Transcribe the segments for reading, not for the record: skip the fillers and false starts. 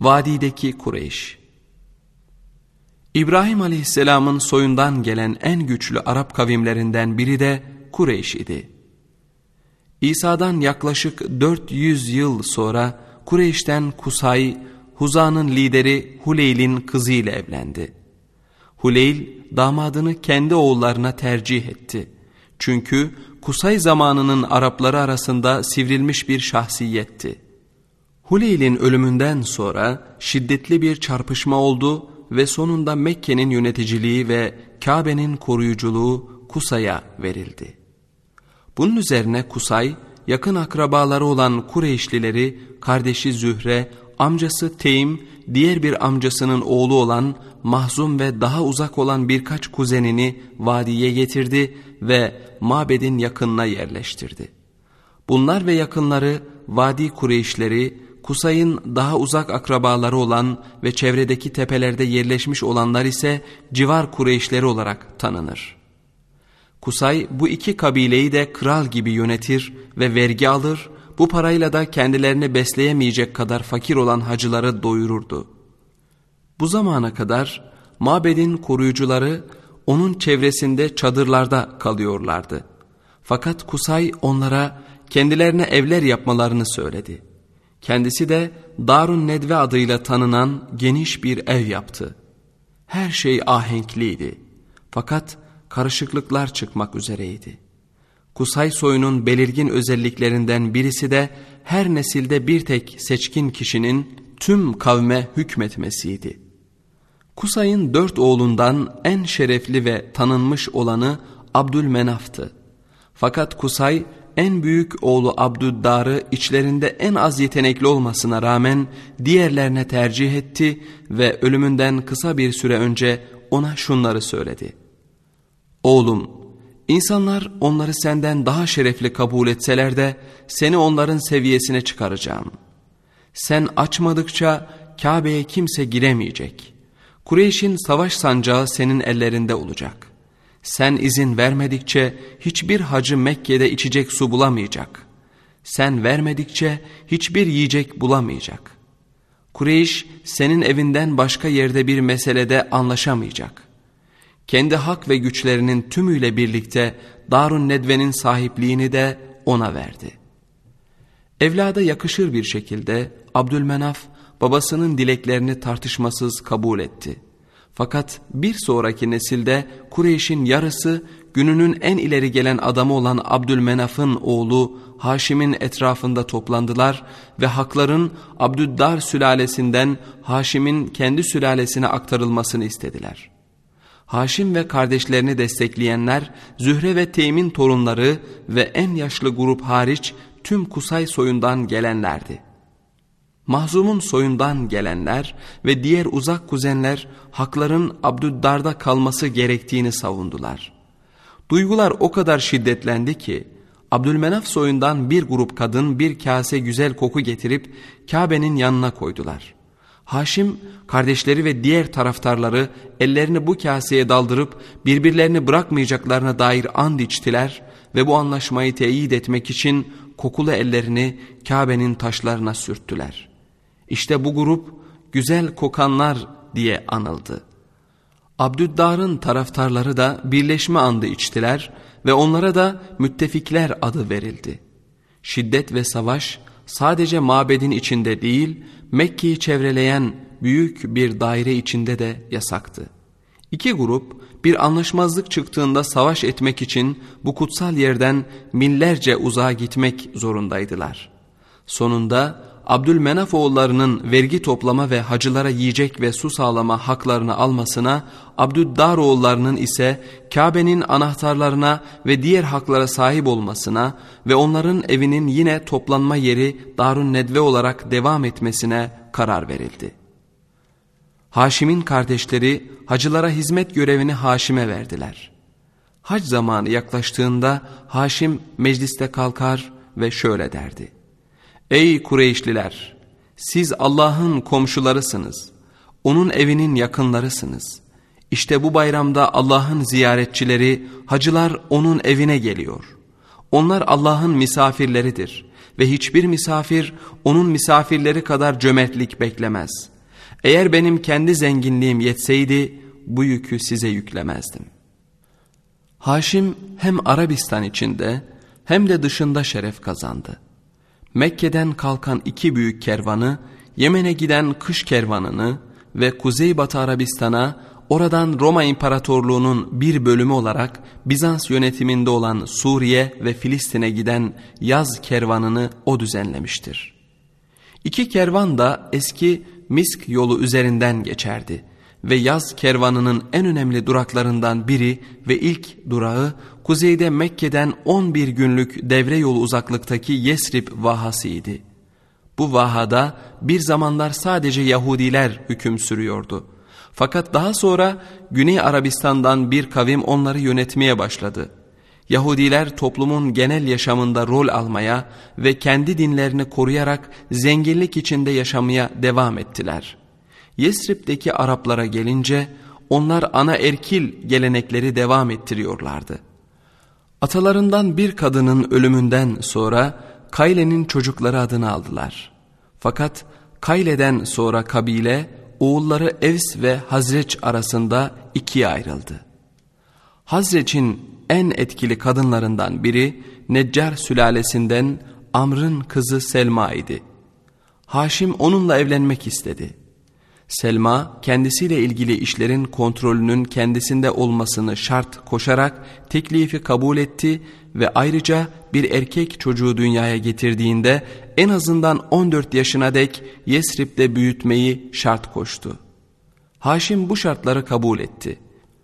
Vadideki Kureyş. İbrahim Aleyhisselam'ın soyundan gelen en güçlü Arap kavimlerinden biri de Kureyş idi. İsa'dan yaklaşık 400 yıl sonra Kureyş'ten Kusay, Huza'nın lideri Huleyl'in kızıyla evlendi. Huleyl damadını kendi oğullarına tercih etti. Çünkü Kusay zamanının Arapları arasında sivrilmiş bir şahsiyetti. Huleyl'in ölümünden sonra şiddetli bir çarpışma oldu ve sonunda Mekke'nin yöneticiliği ve Kabe'nin koruyuculuğu Kusay'a verildi. Bunun üzerine Kusay, yakın akrabaları olan Kureyşlileri kardeşi Zühre, amcası Teym, diğer bir amcasının oğlu olan Mahzum ve daha uzak olan birkaç kuzenini vadiye getirdi ve mabedin yakınına yerleştirdi. Bunlar ve yakınları Vadi Kureyşleri, Kusay'ın daha uzak akrabaları olan ve çevredeki tepelerde yerleşmiş olanlar ise civar Kureyşleri olarak tanınır. Kusay bu iki kabileyi de kral gibi yönetir ve vergi alır, bu parayla da kendilerini besleyemeyecek kadar fakir olan hacıları doyururdu. Bu zamana kadar mabedin koruyucuları onun çevresinde çadırlarda kalıyorlardı. Fakat Kusay onlara kendilerine evler yapmalarını söyledi. Kendisi de Darun Nedve adıyla tanınan geniş bir ev yaptı. Her şey ahenkliydi. Fakat karışıklıklar çıkmak üzereydi. Kusay soyunun belirgin özelliklerinden birisi de her nesilde bir tek seçkin kişinin tüm kavme hükmetmesiydi. Kusay'ın 4 oğlundan en şerefli ve tanınmış olanı Abdülmenaf'tı. Fakat Kusay en büyük oğlu Abdüddar'ı içlerinde en az yetenekli olmasına rağmen diğerlerine tercih etti ve ölümünden kısa bir süre önce ona şunları söyledi. Oğlum, insanlar onları senden daha şerefli kabul etseler de seni onların seviyesine çıkaracağım. Sen açmadıkça Kabe'ye kimse giremeyecek. Kureyş'in savaş sancağı senin ellerinde olacak. Sen izin vermedikçe hiçbir hacı Mekke'de içecek su bulamayacak. Sen vermedikçe hiçbir yiyecek bulamayacak. Kureyş senin evinden başka yerde bir meselede anlaşamayacak. Kendi hak ve güçlerinin tümüyle birlikte Darun Nedve'nin sahipliğini de ona verdi. Evlada yakışır bir şekilde Abdülmenaf babasının dileklerini tartışmasız kabul etti. Fakat bir sonraki nesilde Kureyş'in yarısı gününün en ileri gelen adamı olan Abdülmenaf'ın oğlu Haşim'in etrafında toplandılar ve hakların Abdüddar sülalesinden Haşim'in kendi sülalesine aktarılmasını istediler. Haşim ve kardeşlerini destekleyenler Zühre ve Teym'in torunları ve en yaşlı grup hariç tüm Kusay soyundan gelenlerdi. Mahzum'un soyundan gelenler ve diğer uzak kuzenler hakların Abdüddar'da kalması gerektiğini savundular. Duygular o kadar şiddetlendi ki Abdülmenaf soyundan bir grup kadın bir kase güzel koku getirip Kabe'nin yanına koydular. Haşim kardeşleri ve diğer taraftarları ellerini bu kaseye daldırıp birbirlerini bırakmayacaklarına dair and içtiler ve bu anlaşmayı teyit etmek için kokulu ellerini Kabe'nin taşlarına sürttüler. İşte bu grup güzel kokanlar diye anıldı. Abdüddar'ın taraftarları da birleşme andı içtiler ve onlara da müttefikler adı verildi. Şiddet ve savaş sadece mabedin içinde değil, Mekke'yi çevreleyen büyük bir daire içinde de yasaktı. İki grup bir anlaşmazlık çıktığında savaş etmek için bu kutsal yerden millerce uzağa gitmek zorundaydılar. Sonunda Abdülmenaf oğullarının vergi toplama ve hacılara yiyecek ve su sağlama haklarını almasına, Abdüddar oğullarının ise Kabe'nin anahtarlarına ve diğer haklara sahip olmasına ve onların evinin yine toplanma yeri Darun Nedve olarak devam etmesine karar verildi. Haşim'in kardeşleri hacılara hizmet görevini Haşim'e verdiler. Hac zamanı yaklaştığında Haşim mecliste kalkar ve şöyle derdi. Ey Kureyşliler! Siz Allah'ın komşularısınız. Onun evinin yakınlarısınız. İşte bu bayramda Allah'ın ziyaretçileri, hacılar onun evine geliyor. Onlar Allah'ın misafirleridir ve hiçbir misafir onun misafirleri kadar cömertlik beklemez. Eğer benim kendi zenginliğim yetseydi bu yükü size yüklemezdim. Haşim hem Arabistan içinde hem de dışında şeref kazandı. Mekke'den kalkan 2 büyük kervanı, Yemen'e giden kış kervanını ve Kuzeybatı Arabistan'a, oradan Roma İmparatorluğu'nun bir bölümü olarak Bizans yönetiminde olan Suriye ve Filistin'e giden yaz kervanını o düzenlemiştir. 2 kervan da eski Misk yolu üzerinden geçerdi ve yaz kervanının en önemli duraklarından biri ve ilk durağı kuzeyde Mekke'den 11 günlük devre yolu uzaklıktaki Yesrib vahasıydı. Bu vahada bir zamanlar sadece Yahudiler hüküm sürüyordu. Fakat daha sonra Güney Arabistan'dan bir kavim onları yönetmeye başladı. Yahudiler toplumun genel yaşamında rol almaya ve kendi dinlerini koruyarak zenginlik içinde yaşamaya devam ettiler. Yesrib'deki Araplara gelince onlar anaerkil gelenekleri devam ettiriyorlardı. Atalarından bir kadının ölümünden sonra Kayle'nin çocukları adını aldılar. Fakat Kayle'den sonra kabile oğulları Evs ve Hazreç arasında 2'ye ayrıldı. Hazreç'in en etkili kadınlarından biri Neccar sülalesinden Amr'ın kızı Selma idi. Haşim onunla evlenmek istedi. Selma kendisiyle ilgili işlerin kontrolünün kendisinde olmasını şart koşarak teklifi kabul etti ve ayrıca bir erkek çocuğu dünyaya getirdiğinde en azından 14 yaşına dek Yesrib'de büyütmeyi şart koştu. Haşim bu şartları kabul etti.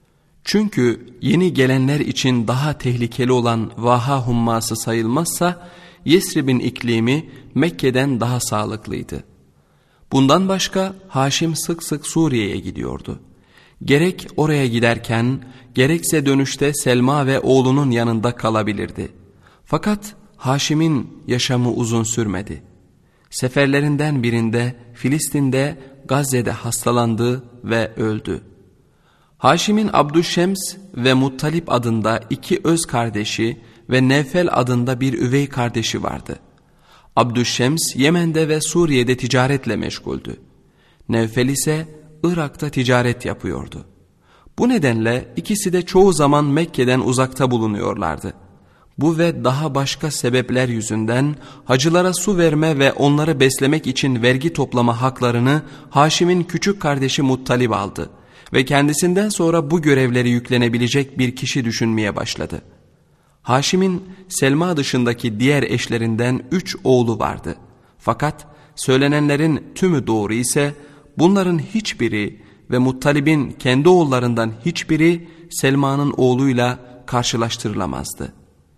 Çünkü yeni gelenler için daha tehlikeli olan vaha humması sayılmazsa Yesrib'in iklimi Mekke'den daha sağlıklıydı. Bundan başka Haşim sık sık Suriye'ye gidiyordu. Gerek oraya giderken gerekse dönüşte Selma ve oğlunun yanında kalabilirdi. Fakat Haşim'in yaşamı uzun sürmedi. Seferlerinden birinde Filistin'de Gazze'de hastalandı ve öldü. Haşim'in Abdüşşems ve Muttalip adında 2 öz kardeşi ve Nevfel adında bir üvey kardeşi vardı. Abdüşşems Yemen'de ve Suriye'de ticaretle meşguldü. Nevfel ise Irak'ta ticaret yapıyordu. Bu nedenle ikisi de çoğu zaman Mekke'den uzakta bulunuyorlardı. Bu ve daha başka sebepler yüzünden hacılara su verme ve onları beslemek için vergi toplama haklarını Haşim'in küçük kardeşi Muttalib aldı ve kendisinden sonra bu görevleri yüklenebilecek bir kişi düşünmeye başladı. Haşim'in Selma dışındaki diğer eşlerinden 3 oğlu vardı. Fakat söylenenlerin tümü doğru ise bunların hiçbiri ve Muttalib'in kendi oğullarından hiçbiri Selma'nın oğluyla karşılaştırılamazdı.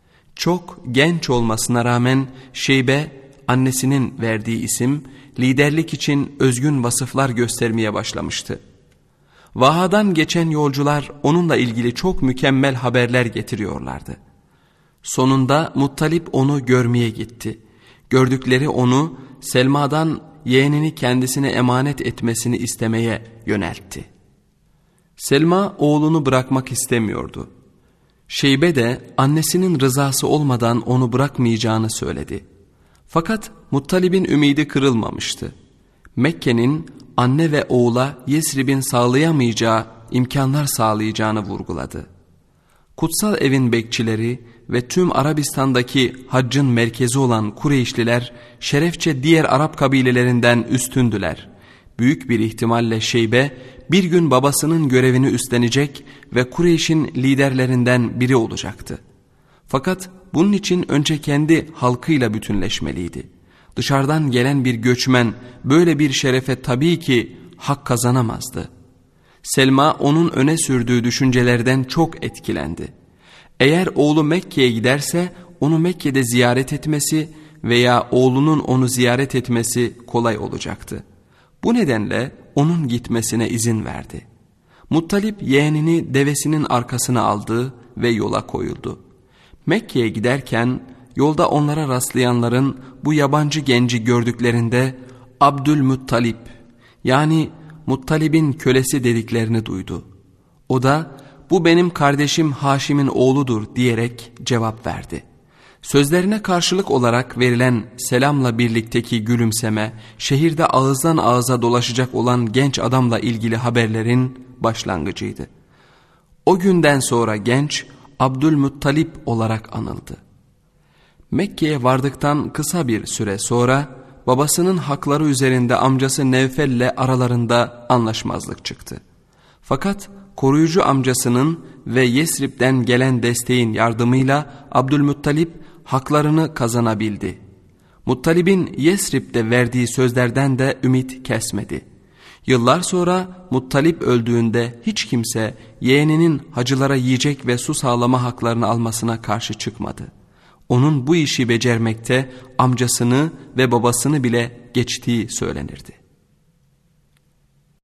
Çok genç olmasına rağmen Şeybe, annesinin verdiği isim, liderlik için özgün vasıflar göstermeye başlamıştı. Vahadan geçen yolcular onunla ilgili çok mükemmel haberler getiriyorlardı. Sonunda Muttalip onu görmeye gitti. Gördükleri onu Selma'dan yeğenini kendisine emanet etmesini istemeye yöneltti. Selma oğlunu bırakmak istemiyordu. Şeybe de annesinin rızası olmadan onu bırakmayacağını söyledi. Fakat Muttalib'in ümidi kırılmamıştı. Mekke'nin anne ve oğula Yesrib'in sağlayamayacağı imkanlar sağlayacağını vurguladı. Kutsal evin bekçileri ve tüm Arabistan'daki haccın merkezi olan Kureyşliler şerefçe diğer Arap kabilelerinden üstündüler. Büyük bir ihtimalle Şeybe bir gün babasının görevini üstlenecek ve Kureyş'in liderlerinden biri olacaktı. Fakat bunun için önce kendi halkıyla bütünleşmeliydi. Dışarıdan gelen bir göçmen böyle bir şerefe tabii ki hak kazanamazdı. Selma onun öne sürdüğü düşüncelerden çok etkilendi. Eğer oğlu Mekke'ye giderse onu Mekke'de ziyaret etmesi veya oğlunun onu ziyaret etmesi kolay olacaktı. Bu nedenle onun gitmesine izin verdi. Muttalip yeğenini devesinin arkasına aldı ve yola koyuldu. Mekke'ye giderken yolda onlara rastlayanların bu yabancı genci gördüklerinde Abdülmuttalip yani Muttalib'in kölesi dediklerini duydu. O da bu benim kardeşim Haşim'in oğludur diyerek cevap verdi. Sözlerine karşılık olarak verilen selamla birlikteki gülümseme, şehirde ağızdan ağıza dolaşacak olan genç adamla ilgili haberlerin başlangıcıydı. O günden sonra genç Abdülmuttalip olarak anıldı. Mekke'ye vardıktan kısa bir süre sonra babasının hakları üzerinde amcası Nevfel'le aralarında anlaşmazlık çıktı. Fakat koruyucu amcasının ve Yesrib'den gelen desteğin yardımıyla Abdülmuttalip haklarını kazanabildi. Muttalib'in Yesrib'de verdiği sözlerden de ümit kesmedi. Yıllar sonra Muttalip öldüğünde hiç kimse yeğeninin hacılara yiyecek ve su sağlama haklarını almasına karşı çıkmadı. Onun bu işi becermekte amcasını ve babasını bile geçtiği söylenirdi.